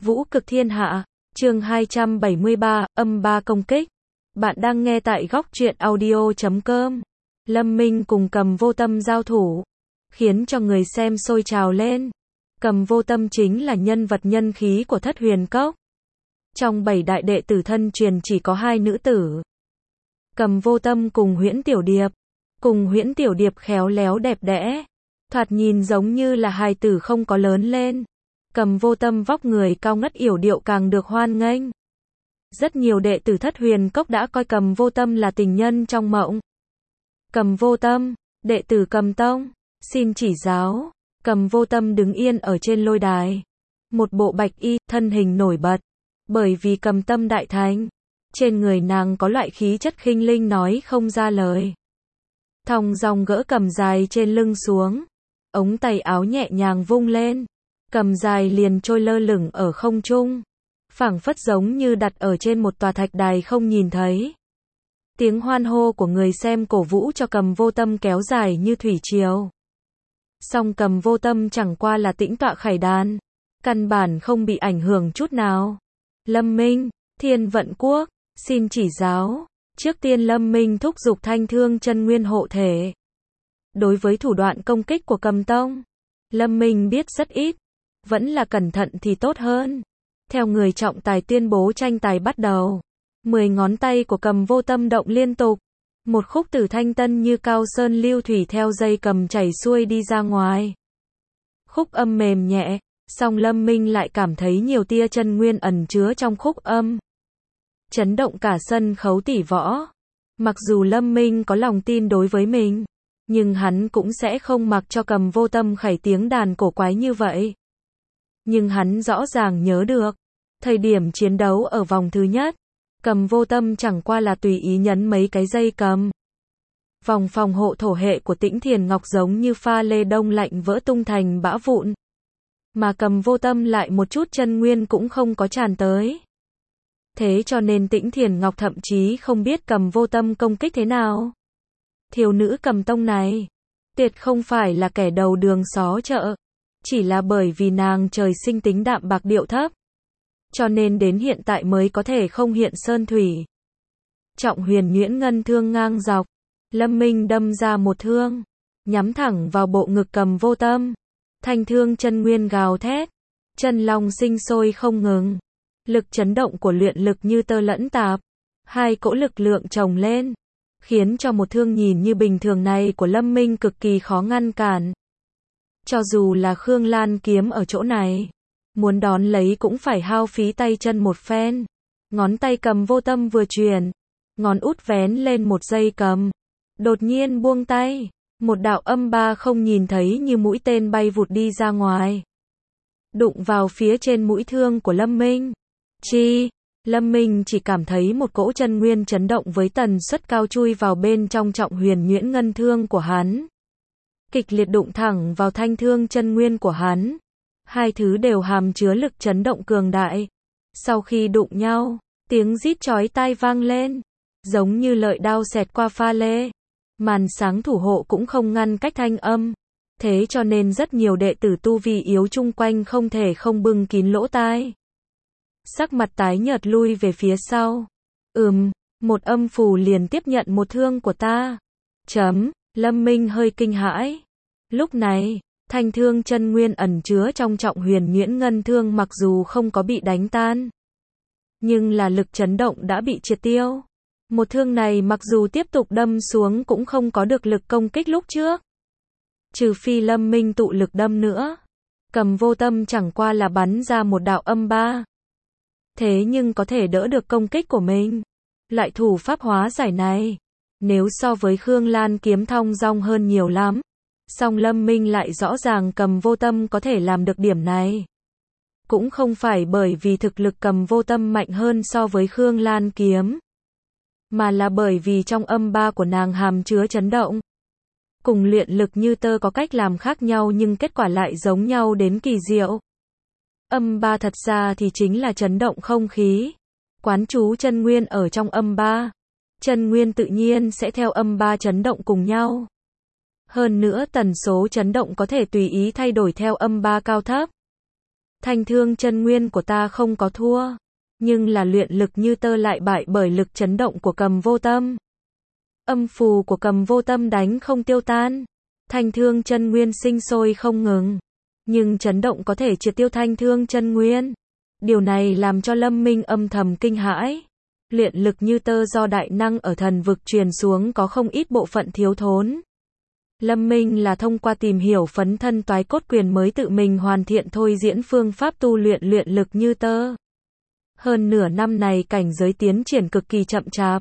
Vũ cực thiên hạ, chương 273, âm ba công kích. Bạn đang nghe tại góc truyện audio.com. Lâm Minh cùng Cầm Vô Tâm giao thủ, khiến cho người xem sôi trào lên. Cầm Vô Tâm chính là nhân vật nhân khí của Thất Huyền Cốc. Trong 7 đại đệ tử thân truyền chỉ có 2 nữ tử. Cầm Vô Tâm cùng Huyễn Tiểu Điệp. Cùng Huyễn Tiểu Điệp khéo léo đẹp đẽ, thoạt nhìn giống như là hài tử không có lớn lên. Cầm Vô Tâm vóc người cao ngất yểu điệu càng được hoan nghênh. Rất nhiều đệ tử Thất Huyền Cốc đã coi Cầm Vô Tâm là tình nhân trong mộng. Cầm Vô Tâm, đệ tử Cầm Tông, xin chỉ giáo. Cầm Vô Tâm đứng yên ở trên lôi đài. Một bộ bạch y, thân hình nổi bật. Bởi vì Cầm Tâm đại thánh, trên người nàng có loại khí chất khinh linh nói không ra lời. Thong dong gỡ cầm dài trên lưng xuống, ống tay áo nhẹ nhàng vung lên, cầm dài liền trôi lơ lửng ở không trung, phảng phất giống như đặt ở trên một tòa thạch đài không nhìn thấy. Tiếng hoan hô của người xem cổ vũ cho Cầm Vô Tâm kéo dài như thủy triều. Song Cầm Vô Tâm chẳng qua là tĩnh tọa khải đàn, căn bản không bị ảnh hưởng chút nào. Lâm Minh, Thiên Vận Quốc, xin chỉ giáo. Trước tiên Lâm Minh thúc giục Thanh Thương chân nguyên hộ thể. Đối với thủ đoạn công kích của Cầm Tông, Lâm Minh biết rất ít, vẫn là cẩn thận thì tốt hơn. Theo người trọng tài tuyên bố tranh tài bắt đầu, 10 ngón tay của Cầm Vô Tâm động liên tục, một khúc tử thanh tân như cao sơn lưu thủy theo dây cầm chảy xuôi đi ra ngoài. Khúc âm mềm nhẹ, song Lâm Minh lại cảm thấy nhiều tia chân nguyên ẩn chứa trong khúc âm, chấn động cả sân khấu tỷ võ. Mặc dù Lâm Minh có lòng tin đối với mình, nhưng hắn cũng sẽ không mặc cho Cầm Vô Tâm khải tiếng đàn cổ quái như vậy. Nhưng hắn rõ ràng nhớ được, thời điểm chiến đấu ở vòng thứ nhất, Cầm Vô Tâm chẳng qua là tùy ý nhấn mấy cái dây cầm. Vòng phòng hộ thổ hệ của Tĩnh Thiền Ngọc giống như pha lê đông lạnh vỡ tung thành bã vụn. Mà Cầm Vô Tâm lại một chút chân nguyên cũng không có tràn tới. Thế cho nên Tĩnh Thiền Ngọc thậm chí không biết Cầm Vô Tâm công kích thế nào. Thiếu nữ Cầm Tông này, tuyệt không phải là kẻ đầu đường xó chợ, chỉ là bởi vì nàng trời sinh tính đạm bạc điệu thấp, cho nên đến hiện tại mới có thể không hiện sơn thủy. Trọng huyền nhuyễn ngân thương ngang dọc, Lâm Minh đâm ra một thương, nhắm thẳng vào bộ ngực Cầm Vô Tâm. Thanh thương chân nguyên gào thét, chân long sinh sôi không ngừng. Lực chấn động của luyện lực như tơ lẫn tạp, hai cỗ lực lượng chồng lên, khiến cho một thương nhìn như bình thường này của Lâm Minh cực kỳ khó ngăn cản. Cho dù là Khương Lan kiếm ở chỗ này, muốn đón lấy cũng phải hao phí tay chân một phen. Ngón tay Cầm Vô Tâm vừa chuyển, ngón út vén lên một dây cầm, đột nhiên buông tay, một đạo âm ba không nhìn thấy như mũi tên bay vụt đi ra ngoài, đụng vào phía trên mũi thương của Lâm Minh. Chi, Lâm Minh chỉ cảm thấy một cỗ chân nguyên chấn động với tần suất cao chui vào bên trong trọng huyền nhuyễn ngân thương của hắn. Kịch liệt đụng thẳng vào thanh thương chân nguyên của hắn. Hai thứ đều hàm chứa lực chấn động cường đại. Sau khi đụng nhau, tiếng rít chói tai vang lên, giống như lợi đao xẹt qua pha lê. Màn sáng thủ hộ cũng không ngăn cách thanh âm. Thế cho nên rất nhiều đệ tử tu vi yếu chung quanh không thể không bưng kín lỗ tai. Sắc mặt tái nhợt lui về phía sau. Một âm phù liền tiếp nhận một thương của ta. Lâm Minh hơi kinh hãi. Lúc này, thanh thương chân nguyên ẩn chứa trong trọng huyền nhuyễn ngân thương mặc dù không có bị đánh tan, nhưng là lực chấn động đã bị triệt tiêu. Một thương này mặc dù tiếp tục đâm xuống cũng không có được lực công kích lúc trước. Trừ phi Lâm Minh tụ lực đâm nữa. Cầm Vô Tâm chẳng qua là bắn ra một đạo âm ba. Thế nhưng có thể đỡ được công kích của mình. Loại thủ pháp hóa giải này, nếu so với Khương Lan kiếm thong dong hơn nhiều lắm. Song Lâm Minh lại rõ ràng Cầm Vô Tâm có thể làm được điểm này. Cũng không phải bởi vì thực lực Cầm Vô Tâm mạnh hơn so với Khương Lan kiếm, mà là bởi vì trong âm ba của nàng hàm chứa chấn động. Cùng luyện lực như tơ có cách làm khác nhau nhưng kết quả lại giống nhau đến kỳ diệu. Âm ba thật ra thì chính là chấn động không khí. Quán chú chân nguyên ở trong âm ba, chân nguyên tự nhiên sẽ theo âm ba chấn động cùng nhau. Hơn nữa tần số chấn động có thể tùy ý thay đổi theo âm ba cao thấp. Thanh thương chân nguyên của ta không có thua, nhưng là luyện lực như tơ lại bại bởi lực chấn động của Cầm Vô Tâm. Âm phù của Cầm Vô Tâm đánh không tiêu tan, thanh thương chân nguyên sinh sôi không ngừng, nhưng chấn động có thể triệt tiêu thanh thương chân nguyên. Điều này làm cho Lâm Minh âm thầm kinh hãi. Luyện lực như tơ do đại năng ở thần vực truyền xuống có không ít bộ phận thiếu thốn. Lâm Minh là thông qua tìm hiểu phấn thân toái cốt quyền mới tự mình hoàn thiện thôi diễn phương pháp tu luyện luyện lực như tơ. Hơn nửa năm này cảnh giới tiến triển cực kỳ chậm chạp.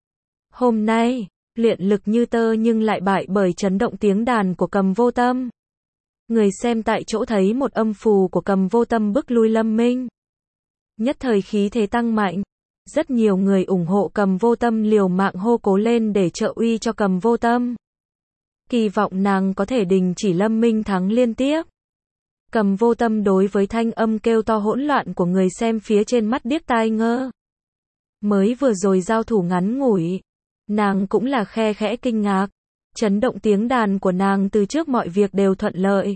Hôm nay, luyện lực như tơ nhưng lại bại bởi chấn động tiếng đàn của Cầm Vô Tâm. Người xem tại chỗ thấy một âm phù của Cầm Vô Tâm bức lui Lâm Minh. Nhất thời khí thế tăng mạnh. Rất nhiều người ủng hộ Cầm Vô Tâm liều mạng hô cố lên để trợ uy cho Cầm Vô Tâm. Kỳ vọng nàng có thể đình chỉ Lâm Minh thắng liên tiếp. Cầm Vô Tâm đối với thanh âm kêu to hỗn loạn của người xem phía trên mắt điếc tai ngơ. Mới vừa rồi giao thủ ngắn ngủi, nàng cũng là khe khẽ kinh ngạc. Chấn động tiếng đàn của nàng từ trước mọi việc đều thuận lợi.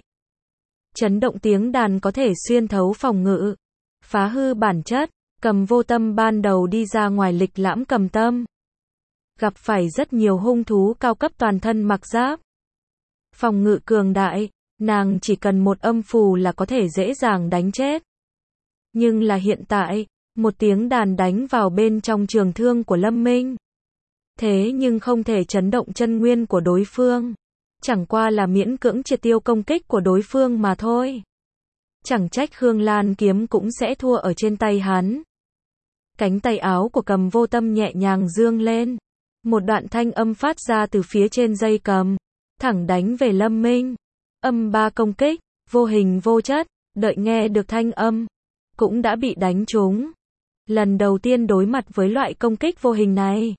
Chấn động tiếng đàn có thể xuyên thấu phòng ngự, phá hư bản chất. Cầm Vô Tâm ban đầu đi ra ngoài lịch lãm cầm tâm, gặp phải rất nhiều hung thú cao cấp toàn thân mặc giáp. Phòng ngự cường đại, nàng chỉ cần một âm phù là có thể dễ dàng đánh chết. Nhưng là hiện tại, một tiếng đàn đánh vào bên trong trường thương của Lâm Minh. Thế nhưng không thể chấn động chân nguyên của đối phương. Chẳng qua là miễn cưỡng triệt tiêu công kích của đối phương mà thôi. Chẳng trách Khương Lan kiếm cũng sẽ thua ở trên tay hắn. Cánh tay áo của Cầm Vô Tâm nhẹ nhàng dương lên. Một đoạn thanh âm phát ra từ phía trên dây cầm, thẳng đánh về Lâm Minh. Âm ba công kích, vô hình vô chất, đợi nghe được thanh âm, cũng đã bị đánh trúng. Lần đầu tiên đối mặt với loại công kích vô hình này,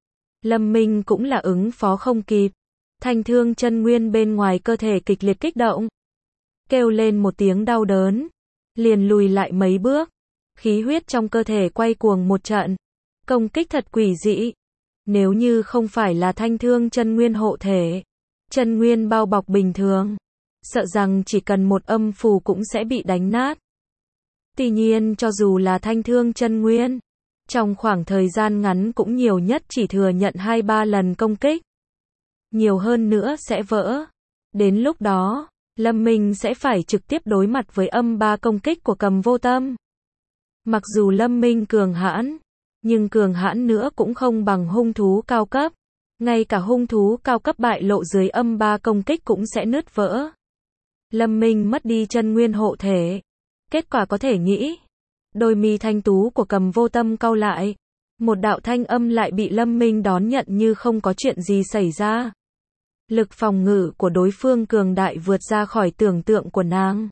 Lâm Minh cũng là ứng phó không kịp. Thanh thương chân nguyên bên ngoài cơ thể kịch liệt kích động, kêu lên một tiếng đau đớn, liền lùi lại mấy bước. Khí huyết trong cơ thể quay cuồng một trận, công kích thật quỷ dị. Nếu như không phải là thanh thương chân nguyên hộ thể, chân nguyên bao bọc bình thường, sợ rằng chỉ cần một âm phù cũng sẽ bị đánh nát. Tuy nhiên cho dù là thanh thương chân nguyên, trong khoảng thời gian ngắn cũng nhiều nhất chỉ thừa nhận 2-3 lần công kích. Nhiều hơn nữa sẽ vỡ. Đến lúc đó, Lâm Minh sẽ phải trực tiếp đối mặt với âm ba công kích của Cầm Vô Tâm. Mặc dù Lâm Minh cường hãn, nhưng cường hãn nữa cũng không bằng hung thú cao cấp. Ngay cả hung thú cao cấp bại lộ dưới âm ba công kích cũng sẽ nứt vỡ. Lâm Minh mất đi chân nguyên hộ thể. Kết quả có thể nghĩ. Đôi mi thanh tú của Cầm Vô Tâm cau lại. Một đạo thanh âm lại bị Lâm Minh đón nhận như không có chuyện gì xảy ra. Lực phòng ngự của đối phương cường đại vượt ra khỏi tưởng tượng của nàng.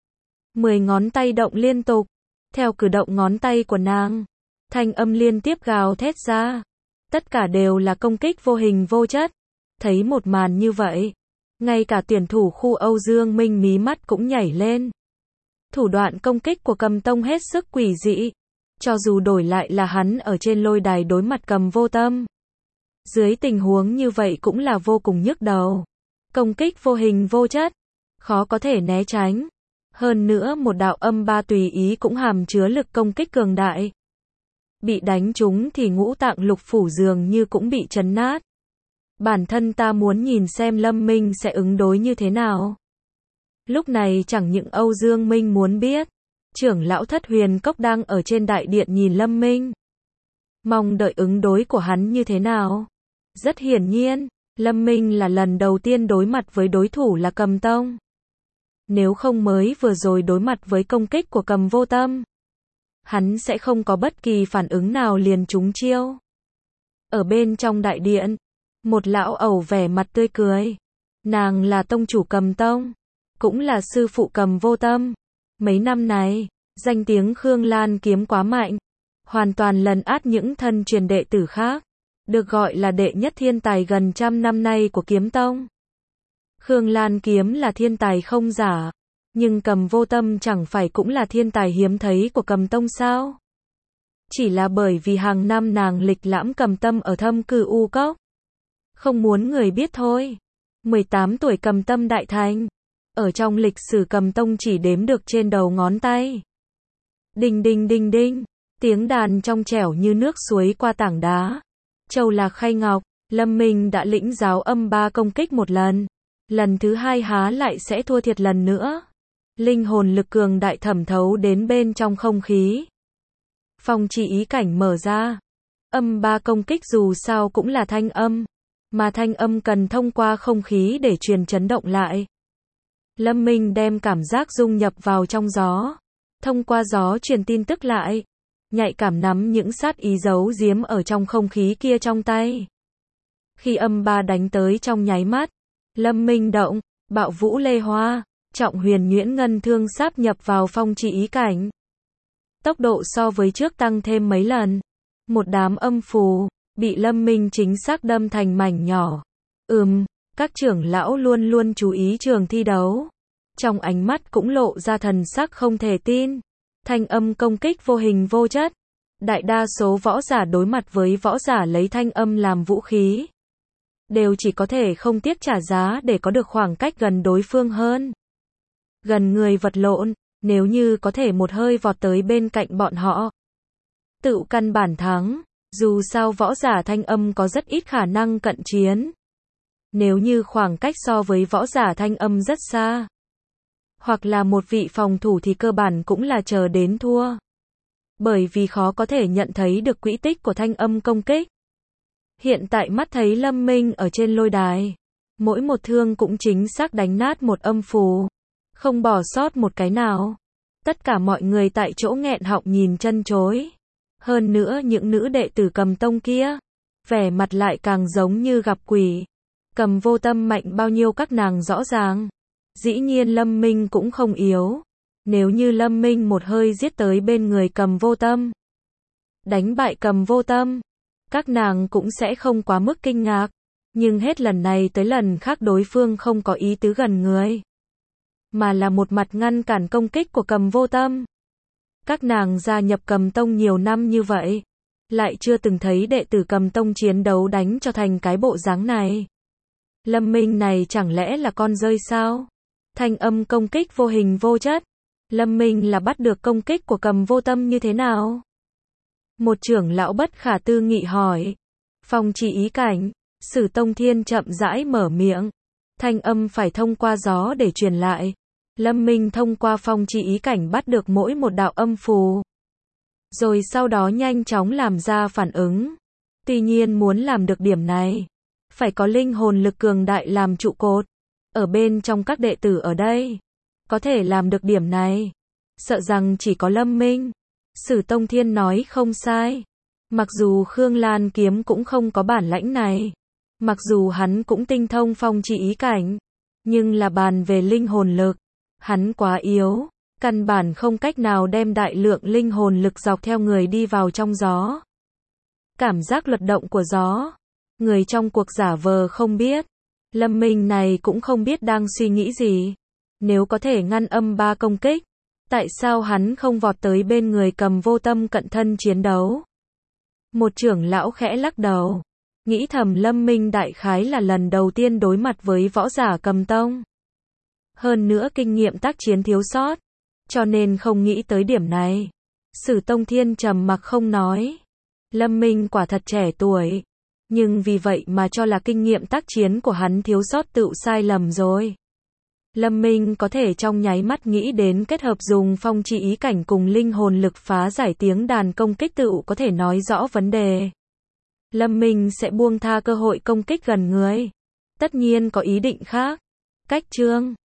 10 ngón tay động liên tục. Theo cử động ngón tay của nàng, thanh âm liên tiếp gào thét ra. Tất cả đều là công kích vô hình vô chất. Thấy một màn như vậy, ngay cả tuyển thủ khu Âu Dương Minh mí mắt cũng nhảy lên. Thủ đoạn công kích của Cầm Tông hết sức quỷ dị. Cho dù đổi lại là hắn ở trên lôi đài đối mặt Cầm Vô Tâm, dưới tình huống như vậy cũng là vô cùng nhức đầu. Công kích vô hình vô chất, khó có thể né tránh. Hơn nữa một đạo âm ba tùy ý cũng hàm chứa lực công kích cường đại. Bị đánh trúng thì ngũ tạng lục phủ dường như cũng bị chấn nát. Bản thân ta muốn nhìn xem Lâm Minh sẽ ứng đối như thế nào. Lúc này chẳng những Âu Dương Minh muốn biết, trưởng lão Thất Huyền Cốc đang ở trên đại điện nhìn Lâm Minh, mong đợi ứng đối của hắn như thế nào. Rất hiển nhiên, Lâm Minh là lần đầu tiên đối mặt với đối thủ là Cầm Tông. Nếu không mới vừa rồi đối mặt với công kích của Cầm Vô Tâm, hắn sẽ không có bất kỳ phản ứng nào liền trúng chiêu. Ở bên trong đại điện, một lão ẩu vẻ mặt tươi cười. Nàng là tông chủ Cầm Tông, cũng là sư phụ Cầm Vô Tâm. Mấy năm này, danh tiếng Khương Lan kiếm quá mạnh, hoàn toàn lấn át những thân truyền đệ tử khác, được gọi là đệ nhất thiên tài gần 100 năm nay của kiếm tông. Khương Lan kiếm là thiên tài không giả, nhưng Cầm Vô Tâm chẳng phải cũng là thiên tài hiếm thấy của Cầm Tông sao? Chỉ là bởi vì hàng năm nàng lịch lãm Cầm Tâm ở Thâm Cư U Cốc, không muốn người biết thôi. 18 tuổi Cầm Tâm đại thành, ở trong lịch sử Cầm Tông chỉ đếm được trên đầu ngón tay. Đinh đinh đinh đinh, tiếng đàn trong trẻo như nước suối qua tảng đá. Châu Lạc Khay Ngọc, Lâm Minh đã lĩnh giáo âm ba công kích một lần. Lần thứ hai há lại sẽ thua thiệt lần nữa. Linh hồn lực cường đại thẩm thấu đến bên trong không khí. Phong chi ý cảnh mở ra. Âm ba công kích dù sao cũng là thanh âm, mà thanh âm cần thông qua không khí để truyền chấn động lại. Lâm Minh đem cảm giác dung nhập vào trong gió, thông qua gió truyền tin tức lại, nhạy cảm nắm những sát ý giấu giếm ở trong không khí kia trong tay. Khi âm ba đánh tới trong nháy mắt, Lâm Minh động, bạo vũ lê hoa, trọng huyền nhuyễn ngân thương sáp nhập vào phong chi ý cảnh. Tốc độ so với trước tăng thêm mấy lần. Một đám âm phù, bị Lâm Minh chính xác đâm thành mảnh nhỏ. Các trưởng lão luôn luôn chú ý trường thi đấu. Trong ánh mắt cũng lộ ra thần sắc không thể tin. Thanh âm công kích vô hình vô chất. Đại đa số võ giả đối mặt với võ giả lấy thanh âm làm vũ khí, đều chỉ có thể không tiếc trả giá để có được khoảng cách gần đối phương hơn. Gần người vật lộn, nếu như có thể một hơi vọt tới bên cạnh bọn họ, tự căn bản thắng. Dù sao võ giả thanh âm có rất ít khả năng cận chiến. Nếu như khoảng cách so với võ giả thanh âm rất xa, hoặc là một vị phòng thủ thì cơ bản cũng là chờ đến thua. Bởi vì khó có thể nhận thấy được quỹ tích của thanh âm công kích. Hiện tại mắt thấy Lâm Minh ở trên lôi đài, mỗi một thương cũng chính xác đánh nát một âm phù, không bỏ sót một cái nào. Tất cả mọi người tại chỗ nghẹn họng nhìn chân chối. Hơn nữa những nữ đệ tử Cầm Tông kia, vẻ mặt lại càng giống như gặp quỷ. Cầm Vô Tâm mạnh bao nhiêu các nàng rõ ràng. Dĩ nhiên Lâm Minh cũng không yếu. Nếu như Lâm Minh một hơi giết tới bên người Cầm Vô Tâm, đánh bại Cầm Vô Tâm, các nàng cũng sẽ không quá mức kinh ngạc. Nhưng hết lần này tới lần khác đối phương không có ý tứ gần người, mà là một mặt ngăn cản công kích của Cầm Vô Tâm. Các nàng gia nhập Cầm Tông nhiều năm như vậy, lại chưa từng thấy đệ tử Cầm Tông chiến đấu đánh cho thành cái bộ dáng này. Lâm Minh này chẳng lẽ là con rơi sao? Thanh âm công kích vô hình vô chất. Lâm Minh là bắt được công kích của Cầm Vô Tâm như thế nào? Một trưởng lão bất khả tư nghị hỏi. Phong chi ý cảnh, Sử Tông Thiên chậm rãi mở miệng. Thanh âm phải thông qua gió để truyền lại. Lâm Minh thông qua phong chi ý cảnh bắt được mỗi một đạo âm phù, rồi sau đó nhanh chóng làm ra phản ứng. Tuy nhiên muốn làm được điểm này, phải có linh hồn lực cường đại làm trụ cột. Ở bên trong các đệ tử ở đây, có thể làm được điểm này, sợ rằng chỉ có Lâm Minh. Sử Tông Thiên nói không sai. Mặc dù Khương Lan Kiếm cũng không có bản lãnh này, mặc dù hắn cũng tinh thông phong chi ý cảnh, nhưng là bàn về linh hồn lực, hắn quá yếu, căn bản không cách nào đem đại lượng linh hồn lực dọc theo người đi vào trong gió. Cảm giác luật động của gió, người trong cuộc giả vờ không biết. Lâm Minh này cũng không biết đang suy nghĩ gì. Nếu có thể ngăn âm ba công kích, tại sao hắn không vọt tới bên người Cầm Vô Tâm cận thân chiến đấu? Một trưởng lão khẽ lắc đầu, nghĩ thầm Lâm Minh đại khái là lần đầu tiên đối mặt với võ giả Cầm Tông. Hơn nữa kinh nghiệm tác chiến thiếu sót, cho nên không nghĩ tới điểm này. Sử Tông Thiên trầm mặc không nói. Lâm Minh quả thật trẻ tuổi, nhưng vì vậy mà cho là kinh nghiệm tác chiến của hắn thiếu sót tựu sai lầm rồi. Lâm Minh có thể trong nháy mắt nghĩ đến kết hợp dùng phong chi ý cảnh cùng linh hồn lực phá giải tiếng đàn công kích tựu có thể nói rõ vấn đề. Lâm Minh sẽ buông tha cơ hội công kích gần người. Tất nhiên có ý định khác. Cách chương